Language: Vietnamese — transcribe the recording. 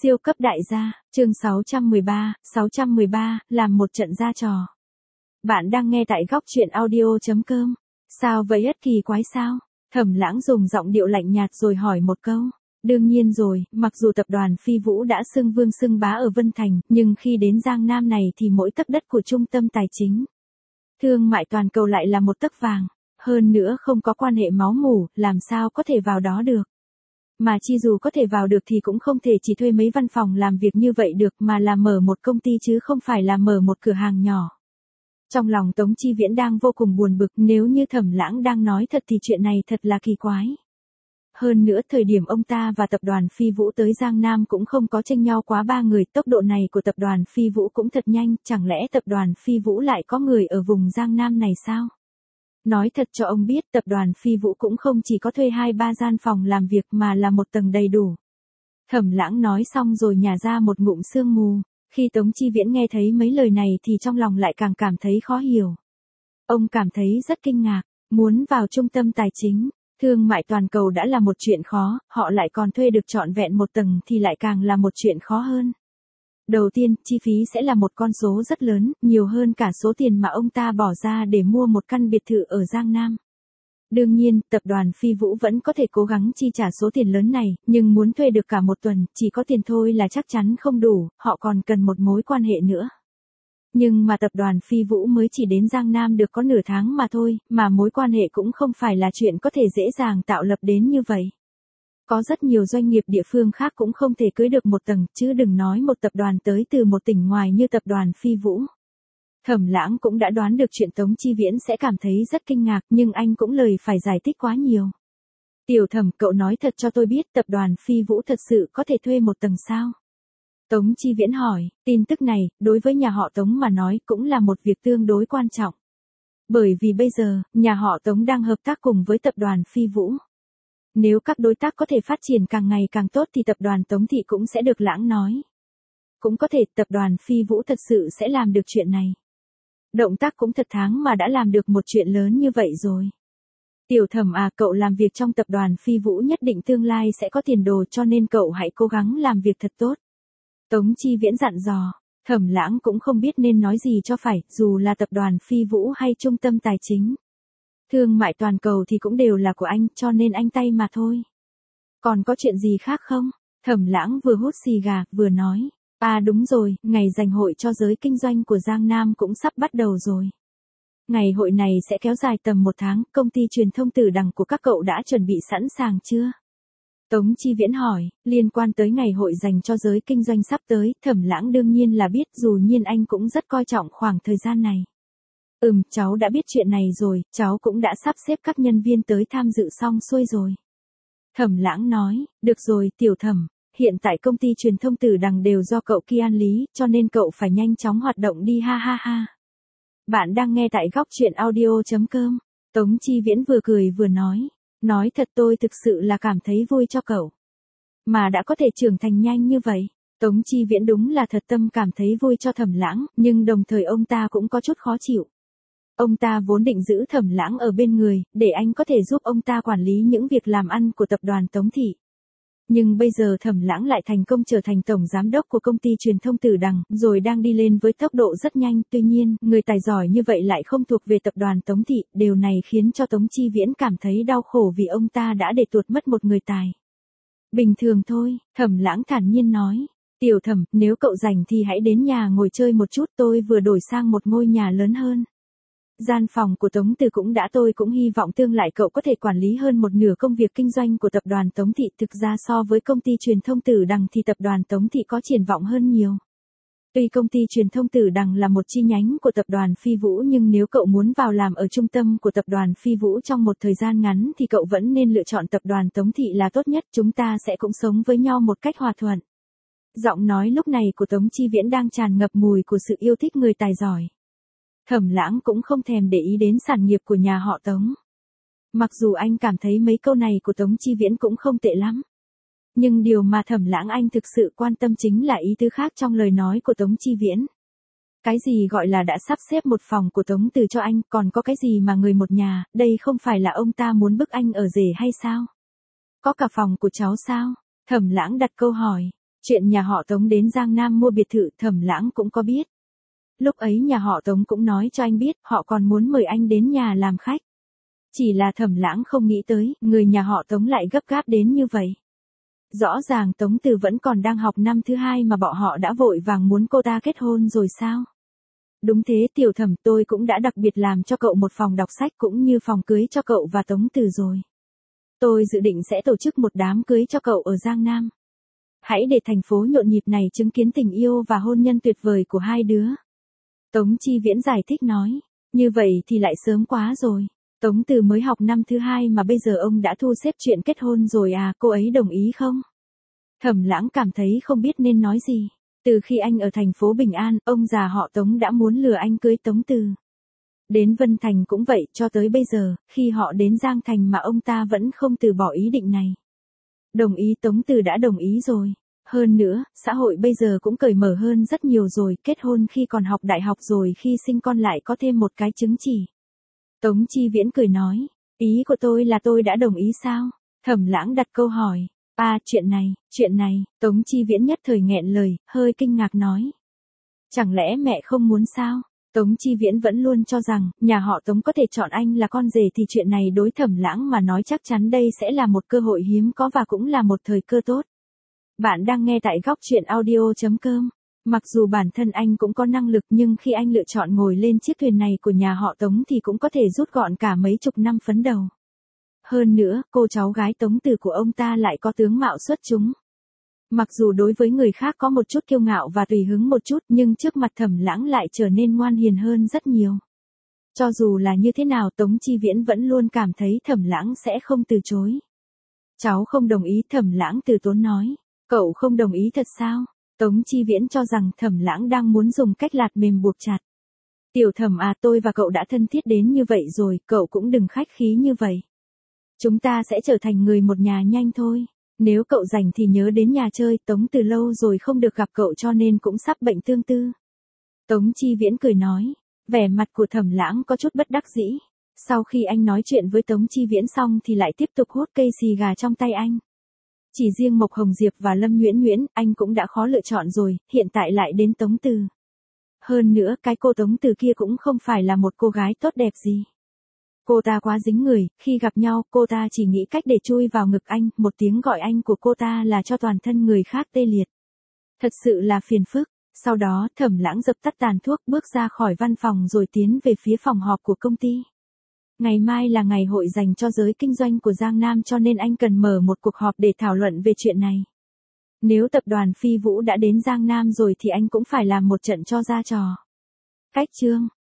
Siêu cấp đại gia, chương 613, làm một trận ra trò. Bạn đang nghe tại góc truyện audio.com. Sao vậy, ất kỳ quái sao? Thẩm Lãng dùng giọng điệu lạnh nhạt rồi hỏi một câu. Đương nhiên rồi, mặc dù tập đoàn Phi Vũ đã xưng vương xưng bá ở Vân Thành, nhưng khi đến Giang Nam này thì mỗi tấc đất của trung tâm tài chính thương mại toàn cầu lại là một tấc vàng. Hơn nữa không có quan hệ máu mủ, làm sao có thể vào đó được. Mà chi dù có thể vào được thì cũng không thể chỉ thuê mấy văn phòng làm việc như vậy được mà là mở một công ty chứ không phải là mở một cửa hàng nhỏ. Trong lòng Tống Chi Viễn đang vô cùng buồn bực, nếu như Thẩm Lãng đang nói thật thì chuyện này thật là kỳ quái. Hơn nữa thời điểm ông ta và tập đoàn Phi Vũ tới Giang Nam cũng không có chênh nhau quá 3 người, tốc độ này của tập đoàn Phi Vũ cũng thật nhanh, chẳng lẽ tập đoàn Phi Vũ lại có người ở vùng Giang Nam này sao? Nói thật cho ông biết, tập đoàn Phi Vũ cũng không chỉ có thuê 2-3 gian phòng làm việc mà là một tầng đầy đủ. Thẩm Lãng nói xong rồi nhả ra một ngụm sương mù. Khi Tống Chi Viễn nghe thấy mấy lời này thì trong lòng lại càng cảm thấy khó hiểu. Ông cảm thấy rất kinh ngạc, muốn vào trung tâm tài chính, thương mại toàn cầu đã là một chuyện khó, họ lại còn thuê được trọn vẹn một tầng thì lại càng là một chuyện khó hơn. Đầu tiên, chi phí sẽ là một con số rất lớn, nhiều hơn cả số tiền mà ông ta bỏ ra để mua một căn biệt thự ở Giang Nam. Đương nhiên, tập đoàn Phi Vũ vẫn có thể cố gắng chi trả số tiền lớn này, nhưng muốn thuê được cả một tuần, chỉ có tiền thôi là chắc chắn không đủ, họ còn cần một mối quan hệ nữa. Nhưng mà tập đoàn Phi Vũ mới chỉ đến Giang Nam được có nửa tháng mà thôi, mà mối quan hệ cũng không phải là chuyện có thể dễ dàng tạo lập đến như vậy. Có rất nhiều doanh nghiệp địa phương khác cũng không thể cưới được một tầng, chứ đừng nói một tập đoàn tới từ một tỉnh ngoài như tập đoàn Phi Vũ. Thẩm Lãng cũng đã đoán được chuyện Tống Chi Viễn sẽ cảm thấy rất kinh ngạc, nhưng anh cũng lời phải giải thích quá nhiều. Tiểu Thẩm, cậu nói thật cho tôi biết tập đoàn Phi Vũ thật sự có thể thuê một tầng sao? Tống Chi Viễn hỏi, tin tức này, đối với nhà họ Tống mà nói cũng là một việc tương đối quan trọng. Bởi vì bây giờ, nhà họ Tống đang hợp tác cùng với tập đoàn Phi Vũ. Nếu các đối tác có thể phát triển càng ngày càng tốt thì tập đoàn Tống Thị cũng sẽ được Lãng nói. Cũng có thể tập đoàn Phi Vũ thật sự sẽ làm được chuyện này. Động tác cũng thật tháng mà đã làm được một chuyện lớn như vậy rồi. Tiểu Thẩm à, cậu làm việc trong tập đoàn Phi Vũ nhất định tương lai sẽ có tiền đồ, cho nên cậu hãy cố gắng làm việc thật tốt. Tống Chi Viễn dặn dò. Thẩm Lãng cũng không biết nên nói gì cho phải, dù là tập đoàn Phi Vũ hay trung tâm tài chính thương mại toàn cầu thì cũng đều là của anh, cho nên anh tay mà thôi. Còn có chuyện gì khác không? Thẩm Lãng vừa hút xì gà, vừa nói. À đúng rồi, ngày rảnh hội cho giới kinh doanh của Giang Nam cũng sắp bắt đầu rồi. Ngày hội này sẽ kéo dài tầm 1 tháng, công ty truyền thông Tử Đằng của các cậu đã chuẩn bị sẵn sàng chưa? Tống Chi Viễn hỏi, liên quan tới ngày hội dành cho giới kinh doanh sắp tới, Thẩm Lãng đương nhiên là biết, dù nhiên anh cũng rất coi trọng khoảng thời gian này. Cháu đã biết chuyện này rồi, cháu cũng đã sắp xếp các nhân viên tới tham dự xong xuôi rồi. Thẩm Lãng nói, được rồi Tiểu Thẩm, hiện tại công ty truyền thông Tử Đằng đều do cậu Kian lý, cho nên cậu phải nhanh chóng hoạt động đi ha ha ha. Bạn đang nghe tại góc truyện audio.com. Tống Chi Viễn vừa cười vừa nói thật tôi thực sự là cảm thấy vui cho cậu. Mà đã có thể trưởng thành nhanh như vậy. Tống Chi Viễn đúng là thật tâm cảm thấy vui cho Thẩm Lãng, nhưng đồng thời ông ta cũng có chút khó chịu. Ông ta vốn định giữ Thẩm Lãng ở bên người, để anh có thể giúp ông ta quản lý những việc làm ăn của tập đoàn Tống Thị. Nhưng bây giờ Thẩm Lãng lại thành công trở thành tổng giám đốc của công ty truyền thông Tử Đằng, rồi đang đi lên với tốc độ rất nhanh, tuy nhiên, người tài giỏi như vậy lại không thuộc về tập đoàn Tống Thị, điều này khiến cho Tống Chi Viễn cảm thấy đau khổ vì ông ta đã để tuột mất một người tài. Bình thường thôi, Thẩm Lãng thản nhiên nói. Tiểu Thẩm, nếu cậu rảnh thì hãy đến nhà ngồi chơi một chút, tôi vừa đổi sang một ngôi nhà lớn hơn. Gian phòng của Tống Từ cũng đã, tôi cũng hy vọng tương lai cậu có thể quản lý hơn một nửa công việc kinh doanh của tập đoàn Tống Thị. Thực ra so với công ty truyền thông Tử Đằng thì tập đoàn Tống Thị có triển vọng hơn nhiều. Tuy công ty truyền thông Tử Đằng là một chi nhánh của tập đoàn Phi Vũ, nhưng nếu cậu muốn vào làm ở trung tâm của tập đoàn Phi Vũ trong một thời gian ngắn thì cậu vẫn nên lựa chọn tập đoàn Tống Thị là tốt nhất, chúng ta sẽ cũng sống với nhau một cách hòa thuận. Giọng nói lúc này của Tống Chi Viễn đang tràn ngập mùi của sự yêu thích người tài giỏi. Thẩm Lãng cũng không thèm để ý đến sản nghiệp của nhà họ Tống. Mặc dù anh cảm thấy mấy câu này của Tống Chi Viễn cũng không tệ lắm. Nhưng điều mà Thẩm Lãng anh thực sự quan tâm chính là ý tứ khác trong lời nói của Tống Chi Viễn. Cái gì gọi là đã sắp xếp một phòng của Tống Từ cho anh, còn có cái gì mà người một nhà, đây không phải là ông ta muốn bức anh ở rể hay sao? Có cả phòng của cháu sao? Thẩm Lãng đặt câu hỏi. Chuyện nhà họ Tống đến Giang Nam mua biệt thự Thẩm Lãng cũng có biết. Lúc ấy nhà họ Tống cũng nói cho anh biết họ còn muốn mời anh đến nhà làm khách. Chỉ là Thẩm Lãng không nghĩ tới, người nhà họ Tống lại gấp gáp đến như vậy. Rõ ràng Tống Từ vẫn còn đang học năm thứ 2 mà bọn họ đã vội vàng muốn cô ta kết hôn rồi sao? Đúng thế Tiểu Thẩm, tôi cũng đã đặc biệt làm cho cậu một phòng đọc sách cũng như phòng cưới cho cậu và Tống Từ rồi. Tôi dự định sẽ tổ chức một đám cưới cho cậu ở Giang Nam. Hãy để thành phố nhộn nhịp này chứng kiến tình yêu và hôn nhân tuyệt vời của hai đứa. Tống Chi Viễn giải thích nói, như vậy thì lại sớm quá rồi. Tống Từ mới học năm thứ 2 mà bây giờ ông đã thu xếp chuyện kết hôn rồi à, cô ấy đồng ý không? Thẩm Lãng cảm thấy không biết nên nói gì. Từ khi anh ở thành phố Bình An, ông già họ Tống đã muốn lừa anh cưới Tống Từ. Đến Vân Thành cũng vậy, cho tới bây giờ, khi họ đến Giang Thành mà ông ta vẫn không từ bỏ ý định này. Đồng ý, Tống Từ đã đồng ý rồi. Hơn nữa, xã hội bây giờ cũng cởi mở hơn rất nhiều rồi, kết hôn khi còn học đại học rồi khi sinh con lại có thêm một cái chứng chỉ. Tống Chi Viễn cười nói, ý của tôi là tôi đã đồng ý sao? Thẩm Lãng đặt câu hỏi, chuyện này, Tống Chi Viễn nhất thời nghẹn lời, hơi kinh ngạc nói. Chẳng lẽ mẹ không muốn sao? Tống Chi Viễn vẫn luôn cho rằng, nhà họ Tống có thể chọn anh là con rể thì chuyện này đối Thẩm Lãng mà nói chắc chắn đây sẽ là một cơ hội hiếm có và cũng là một thời cơ tốt. Bạn đang nghe tại góc truyện audio.com. Mặc dù bản thân anh cũng có năng lực nhưng khi anh lựa chọn ngồi lên chiếc thuyền này của nhà họ Tống thì cũng có thể rút gọn cả mấy chục năm phấn đầu. Hơn nữa, cô cháu gái Tống Từ của ông ta lại có tướng mạo xuất chúng. Mặc dù đối với người khác có một chút kiêu ngạo và tùy hứng một chút nhưng trước mặt Thẩm Lãng lại trở nên ngoan hiền hơn rất nhiều. Cho dù là như thế nào Tống Chi Viễn vẫn luôn cảm thấy Thẩm Lãng sẽ không từ chối. Cháu không đồng ý, Thẩm Lãng từ tốn nói. Cậu không đồng ý thật sao? Tống Chi Viễn cho rằng Thẩm Lãng đang muốn dùng cách lạt mềm buộc chặt. Tiểu Thẩm à, tôi và cậu đã thân thiết đến như vậy rồi, cậu cũng đừng khách khí như vậy. Chúng ta sẽ trở thành người một nhà nhanh thôi. Nếu cậu rảnh thì nhớ đến nhà chơi, Tống từ lâu rồi không được gặp cậu cho nên cũng sắp bệnh tương tư. Tống Chi Viễn cười nói, vẻ mặt của Thẩm Lãng có chút bất đắc dĩ. Sau khi anh nói chuyện với Tống Chi Viễn xong thì lại tiếp tục hút cây xì gà trong tay anh. Chỉ riêng Mộc Hồng Diệp và Lâm Nguyễn Nguyễn, anh cũng đã khó lựa chọn rồi, hiện tại lại đến Tống Từ. Hơn nữa, cái cô Tống Từ kia cũng không phải là một cô gái tốt đẹp gì. Cô ta quá dính người, khi gặp nhau, cô ta chỉ nghĩ cách để chui vào ngực anh, một tiếng gọi anh của cô ta là cho toàn thân người khác tê liệt. Thật sự là phiền phức. Sau đó, Thẩm Lãng dập tắt tàn thuốc bước ra khỏi văn phòng rồi tiến về phía phòng họp của công ty. Ngày mai là ngày hội dành cho giới kinh doanh của Giang Nam cho nên anh cần mở một cuộc họp để thảo luận về chuyện này. Nếu tập đoàn Phi Vũ đã đến Giang Nam rồi thì anh cũng phải làm một trận cho ra trò. Cách chương